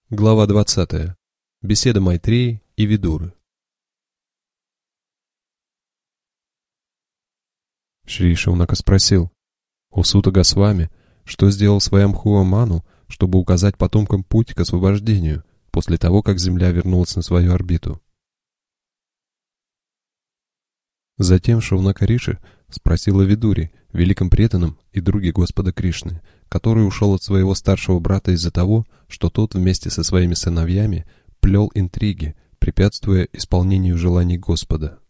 Глава 20. Беседа Майтреи и Видуры. Шри Шаунака спросил: «О Сута Госвами, что сделал Сваямбхува Ману, чтобы указать потомкам путь к освобождению после того, как Земля вернулась на свою орбиту?» Затем Шаунака Риши спросил о Видуре, великом преданном и друге Господа Кришны, который ушел от своего старшего брата из-за того, что тот вместе со своими сыновьями плел интриги, препятствуя исполнению желаний Господа.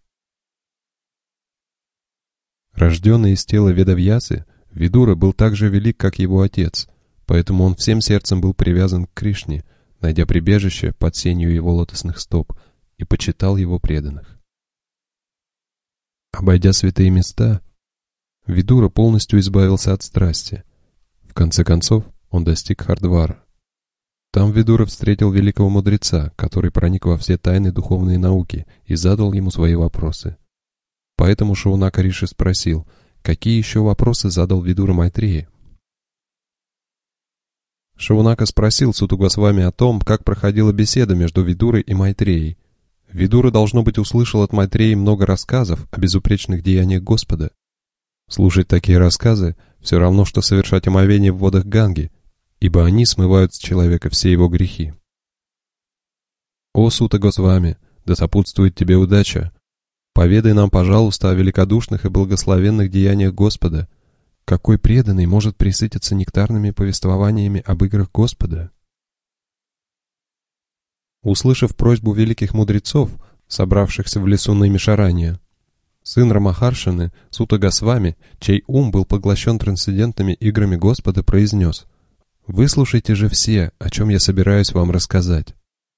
Рожденный из тела Ведавьясы, Видура был так же велик, как его отец, поэтому он всем сердцем был привязан к Кришне, найдя прибежище под сенью его лотосных стоп, и почитал его преданных. Обойдя святые места, Видура полностью избавился от страсти. В конце концов, он достиг Хардвара. Там Видура встретил великого мудреца, который проник во все тайны духовной науки и задал ему свои вопросы. Поэтому Шаунака Риши спросил, какие еще вопросы задал Видура Майтреи. Шаунака спросил Суту Госвами о том, как проходила беседа между Видурой и Майтреей. Видура, должно быть, услышал от Майтреи много рассказов о безупречных деяниях Господа. Слушать такие рассказы все равно, что совершать омовение в водах Ганги, ибо они смывают с человека все его грехи. «О Сута Госвами, да сопутствует тебе удача! Поведай нам, пожалуйста, о великодушных и благословенных деяниях Господа. Какой преданный может пресытиться нектарными повествованиями об играх Господа?» Услышав просьбу великих мудрецов, собравшихся в лесу Наймишарания, сын Рамахаршины, Сута Госвами, чей ум был поглощен трансцендентными играми Господа, произнес: «Выслушайте же все, о чем я собираюсь вам рассказать».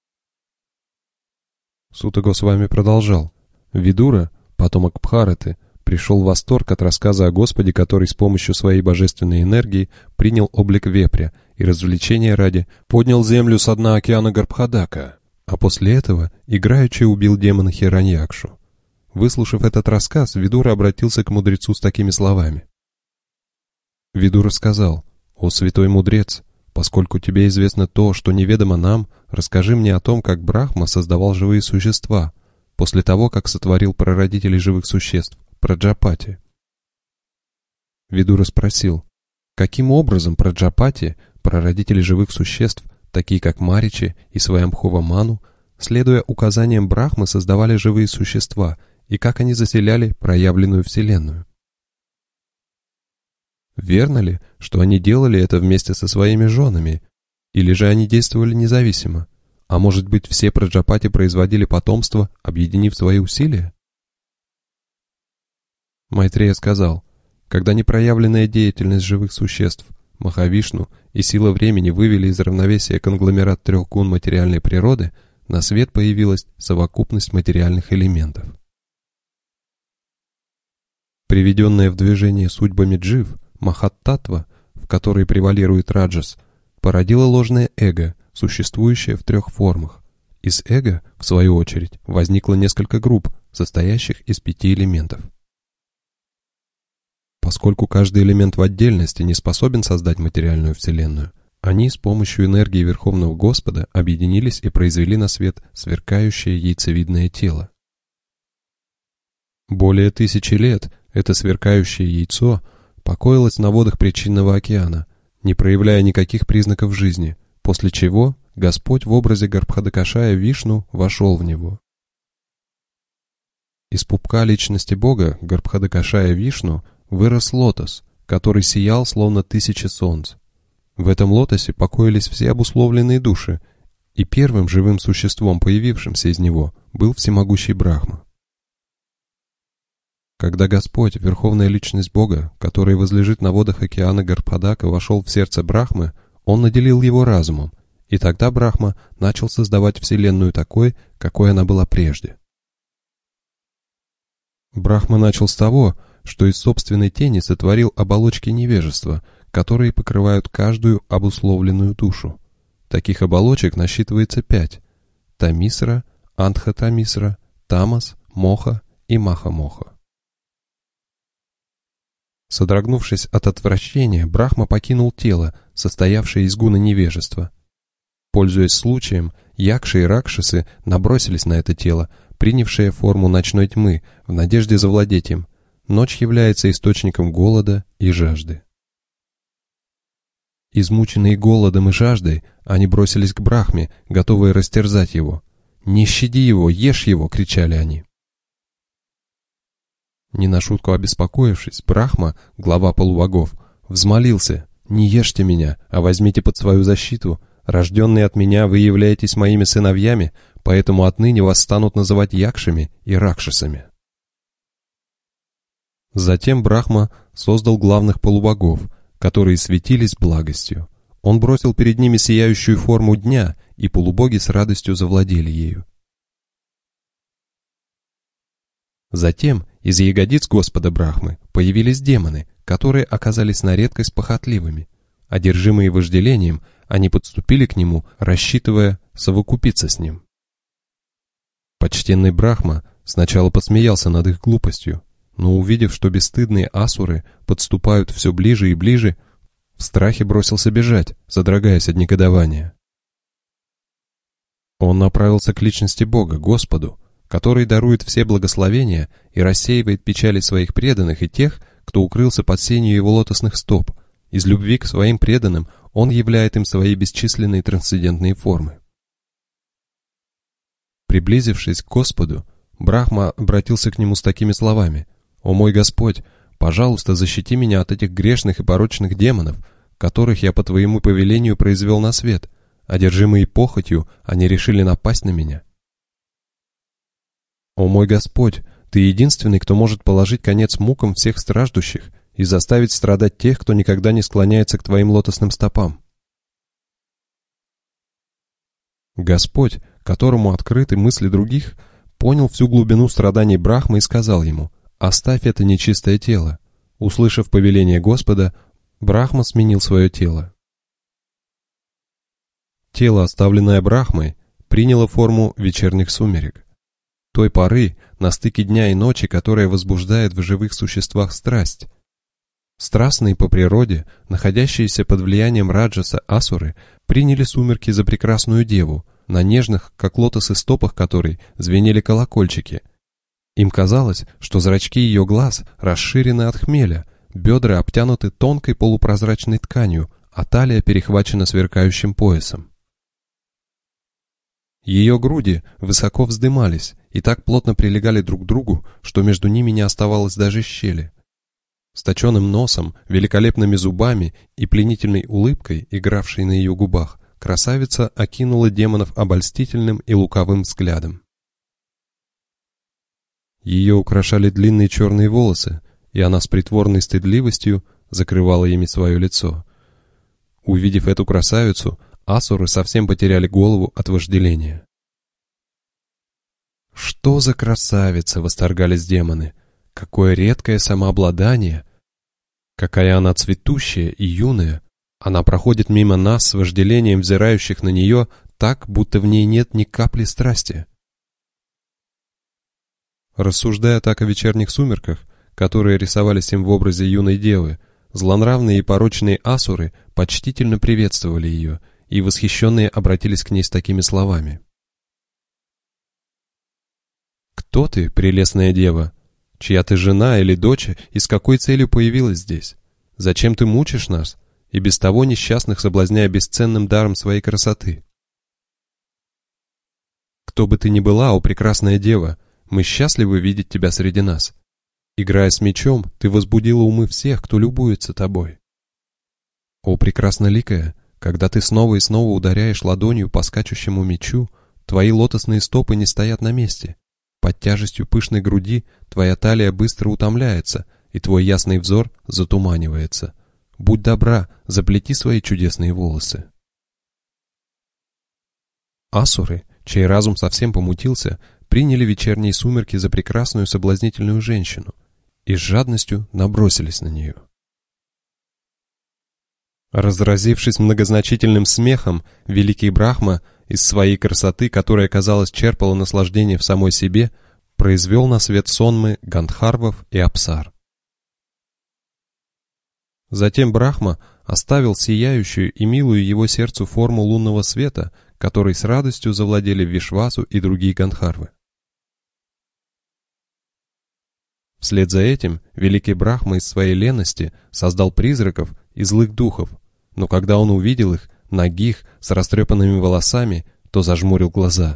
Сута Госвами продолжал: «Видура, потомок Бхараты, пришел в восторг от рассказа о Господе, который с помощью своей божественной энергии принял облик вепря и развлечения ради поднял землю со дна океана Гарбхадака, а после этого играючи убил демона Хираньякшу». Выслушав этот рассказ, Видура обратился к мудрецу с такими словами. Видура сказал: «О святой мудрец, поскольку тебе известно то, что неведомо нам, расскажи мне о том, как Брахма создавал живые существа, после того, как сотворил прародителей живых существ, Праджапати». Видура спросил: каким образом Праджапати, прародители живых существ, такие как Маричи и Сваямбхува Ману, следуя указаниям Брахмы, создавали живые существа, и как они заселяли проявленную Вселенную? Верно ли, что они делали это вместе со своими женами, или же они действовали независимо? А может быть, все Праджапати производили потомство, объединив свои усилия? Майтрея сказал: когда непроявленная деятельность живых существ, Махавишну и сила времени вывели из равновесия конгломерат трех гун материальной природы, на свет появилась совокупность материальных элементов. Приведенная в движение судьбами джив, Махаттатва, в которой превалирует раджас, породила ложное эго, существующее в трех формах. Из эго, в свою очередь, возникло несколько групп, состоящих из 5 элементов. Поскольку каждый элемент в отдельности не способен создать материальную вселенную, они с помощью энергии Верховного Господа объединились и произвели на свет сверкающее яйцевидное тело. Более 1000 лет это сверкающее яйцо покоилось на водах причинного океана, не проявляя никаких признаков жизни, после чего Господь в образе Гарбхадакашая Вишну вошел в него. Из пупка личности Бога Гарбхадакашая Вишну вырос лотос, который сиял словно 1000 солнц. В этом лотосе покоились все обусловленные души, и первым живым существом, появившимся из него, был всемогущий Брахма. Когда Господь, Верховная Личность Бога, который возлежит на водах океана Гарбхадака, вошел в сердце Брахмы, он наделил его разумом, и тогда Брахма начал создавать Вселенную такой, какой она была прежде. Брахма начал с того, что из собственной тени сотворил оболочки невежества, которые покрывают каждую обусловленную душу. Таких оболочек насчитывается 5: Тамисра, Антха-Тамисра, Тамас, Моха и Маха-Моха. Содрогнувшись от отвращения, Брахма покинул тело, состоявшее из гуна невежества. Пользуясь случаем, якши и ракшасы набросились на это тело, принявшее форму ночной тьмы, в надежде завладеть им. Ночь является источником голода и жажды. Измученные голодом и жаждой, они бросились к Брахме, готовые растерзать его. «Не щади его, ешь его!» — кричали они. Не на шутку обеспокоившись, Брахма, глава полубогов, взмолился: «Не ешьте меня, а возьмите под свою защиту. Рожденные от меня вы являетесь моими сыновьями, поэтому отныне вас станут называть якшами и ракшасами». Затем Брахма создал главных полубогов, которые светились благостью. Он бросил перед ними сияющую форму дня, и полубоги с радостью завладели ею. Затем из ягодиц Господа Брахмы появились демоны, которые оказались на редкость похотливыми. Одержимые вожделением, они подступили к нему, рассчитывая совокупиться с ним. Почтенный Брахма сначала посмеялся над их глупостью, но увидев, что бесстыдные асуры подступают все ближе и ближе, в страхе бросился бежать, содрогаясь от негодования. Он направился к личности Бога, Господу, который дарует все благословения и рассеивает печали своих преданных и тех, кто укрылся под сенью его лотосных стоп. Из любви к своим преданным он являет им свои бесчисленные трансцендентные формы. Приблизившись к Господу, Брахма обратился к нему с такими словами: «О мой Господь, пожалуйста, защити меня от этих грешных и порочных демонов, которых я по твоему повелению произвел на свет. Одержимые похотью, они решили напасть на меня. О мой Господь, Ты единственный, кто может положить конец мукам всех страждущих и заставить страдать тех, кто никогда не склоняется к Твоим лотосным стопам. Господь, которому открыты мысли других, понял всю глубину страданий Брахмы и сказал ему: «Оставь это нечистое тело». Услышав повеление Господа, Брахма сменил свое тело. Тело, оставленное Брахмой, приняло форму вечерних сумерек. Той поры, на стыке дня и ночи, которая возбуждает в живых существах страсть. Страстные по природе, находящиеся под влиянием раджаса асуры, приняли сумерки за прекрасную деву, на нежных, как лотосы, стопах которой звенели колокольчики. Им казалось, что зрачки ее глаз расширены от хмеля, бедра обтянуты тонкой полупрозрачной тканью, а талия перехвачена сверкающим поясом. Ее груди высоко вздымались и так плотно прилегали друг к другу, что между ними не оставалось даже щели. С точенным носом, великолепными зубами и пленительной улыбкой, игравшей на ее губах, красавица окинула демонов обольстительным и лукавым взглядом. Ее украшали длинные черные волосы, и она с притворной стыдливостью закрывала ими свое лицо. Увидев эту красавицу, асуры совсем потеряли голову от вожделения. «Что за красавица!» — восторгались демоны. «Какое редкое самообладание! Какая она цветущая и юная! Она проходит мимо нас с вожделением взирающих на нее так, будто в ней нет ни капли страсти». Рассуждая так о вечерних сумерках, которые рисовались им в образе юной девы, злонравные и порочные асуры почтительно приветствовали ее, и восхищенные обратились к ней с такими словами: «Кто ты, прелестная дева? Чья ты жена или дочь, и с какой целью появилась здесь? Зачем ты мучишь нас, и без того несчастных соблазняя бесценным даром своей красоты? Кто бы ты ни была, о прекрасная дева, мы счастливы видеть тебя среди нас. Играя с мечом, ты возбудила умы всех, кто любуется тобой. О прекрасноликая, когда ты снова и снова ударяешь ладонью по скачущему мечу, твои лотосные стопы не стоят на месте. Под тяжестью пышной груди твоя талия быстро утомляется, и твой ясный взор затуманивается. Будь добра, заплети свои чудесные волосы». Асуры, чей разум совсем помутился, приняли вечерние сумерки за прекрасную соблазнительную женщину и с жадностью набросились на нее. Разразившись многозначительным смехом, великий Брахма из своей красоты, которая, казалось, черпала наслаждение в самой себе, произвел на свет сонмы гандхарвов и апсар. Затем Брахма оставил сияющую и милую его сердцу форму лунного света, которой с радостью завладели Вишвасу и другие Гандхарвы. Вслед за этим великий Брахма из своей лености создал призраков и злых духов, но когда он увидел их, нагих, с растрепанными волосами, то зажмурил глаза.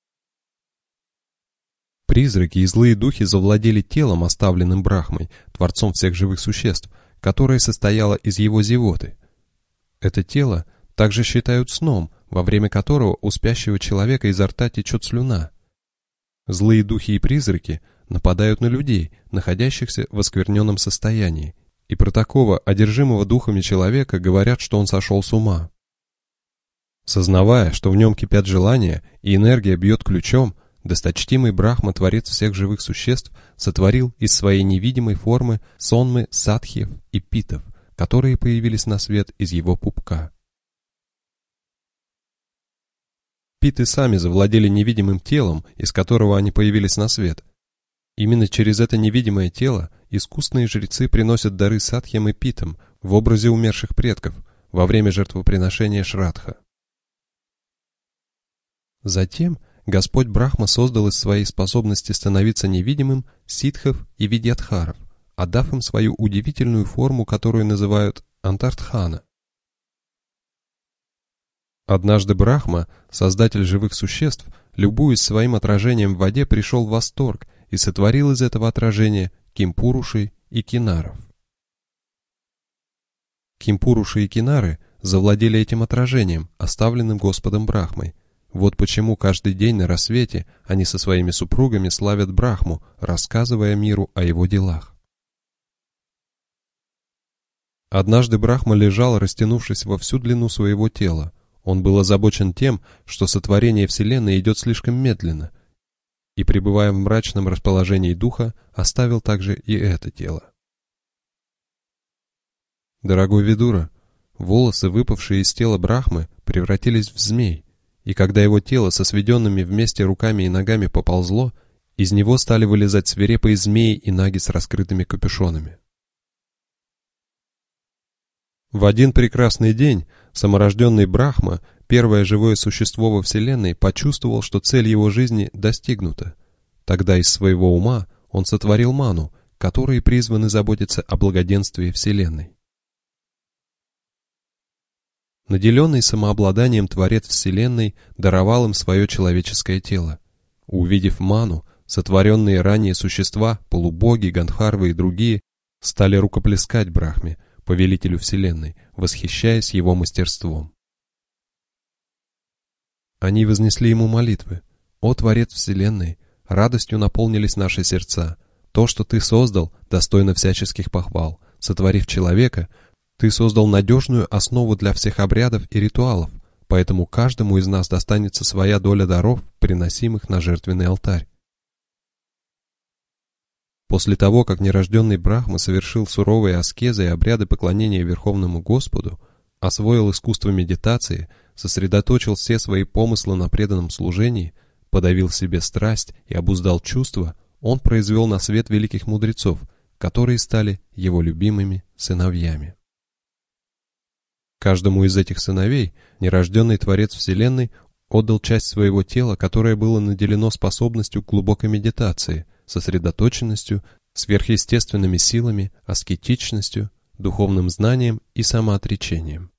Призраки и злые духи завладели телом, оставленным Брахмой, творцом всех живых существ, которое состояло из его зевоты. Это тело также считают сном, во время которого у спящего человека изо рта течет слюна. Злые духи и призраки нападают на людей, находящихся в оскверненном состоянии, и про такого одержимого духами человека говорят, что он сошел с ума. Сознавая, что в нем кипят желания и энергия бьет ключом, досточтимый Брахма, творец всех живых существ, сотворил из своей невидимой формы сонмы садхьев и питов, которые появились на свет из его пупка. Питы сами завладели невидимым телом, из которого они появились на свет. Именно через это невидимое тело искусные жрецы приносят дары садхьям и питам в образе умерших предков во время жертвоприношения Шрадха. Затем Господь Брахма создал из своей способности становиться невидимым ситхов и видьядхаров, отдав им свою удивительную форму, которую называют Антартхана. Однажды Брахма, создатель живых существ, любуясь своим отражением в воде, пришел в восторг и сотворил из этого отражения Кимпурушей и Кинаров. Кимпуруши и Кинары завладели этим отражением, оставленным Господом Брахмой. Вот почему каждый день на рассвете они со своими супругами славят Брахму, рассказывая миру о его делах. Однажды Брахма лежал, растянувшись во всю длину своего тела. Он был озабочен тем, что сотворение Вселенной идет слишком медленно, и, пребывая в мрачном расположении духа, оставил также и это тело. Дорогой Видура, волосы, выпавшие из тела Брахмы, превратились в змей, и когда его тело со сведенными вместе руками и ногами поползло, из него стали вылезать свирепые змеи и наги с раскрытыми капюшонами. В один прекрасный день саморожденный Брахма, первое живое существо во Вселенной, почувствовал, что цель его жизни достигнута. Тогда из своего ума он сотворил ману, которые призваны заботиться о благоденствии Вселенной. Наделенный самообладанием Творец Вселенной даровал им свое человеческое тело. Увидев ману, сотворенные ранее существа, полубоги, гандхарвы и другие, стали рукоплескать Брахме, повелителю Вселенной, восхищаясь его мастерством. Они вознесли ему молитвы: «О Творец Вселенной, радостью наполнились наши сердца. То, что Ты создал, достойно всяческих похвал. Сотворив человека, Ты создал надежную основу для всех обрядов и ритуалов, поэтому каждому из нас достанется своя доля даров, приносимых на жертвенный алтарь». После того, как нерожденный Брахма совершил суровые аскезы и обряды поклонения Верховному Господу, освоил искусство медитации, сосредоточил все свои помыслы на преданном служении, подавил в себе страсть и обуздал чувства, он произвел на свет великих мудрецов, которые стали его любимыми сыновьями. Каждому из этих сыновей нерожденный Творец Вселенной отдал часть своего тела, которое было наделено способностью к глубокой медитации, сосредоточенностью, сверхъестественными силами, аскетичностью, духовным знанием и самоотречением.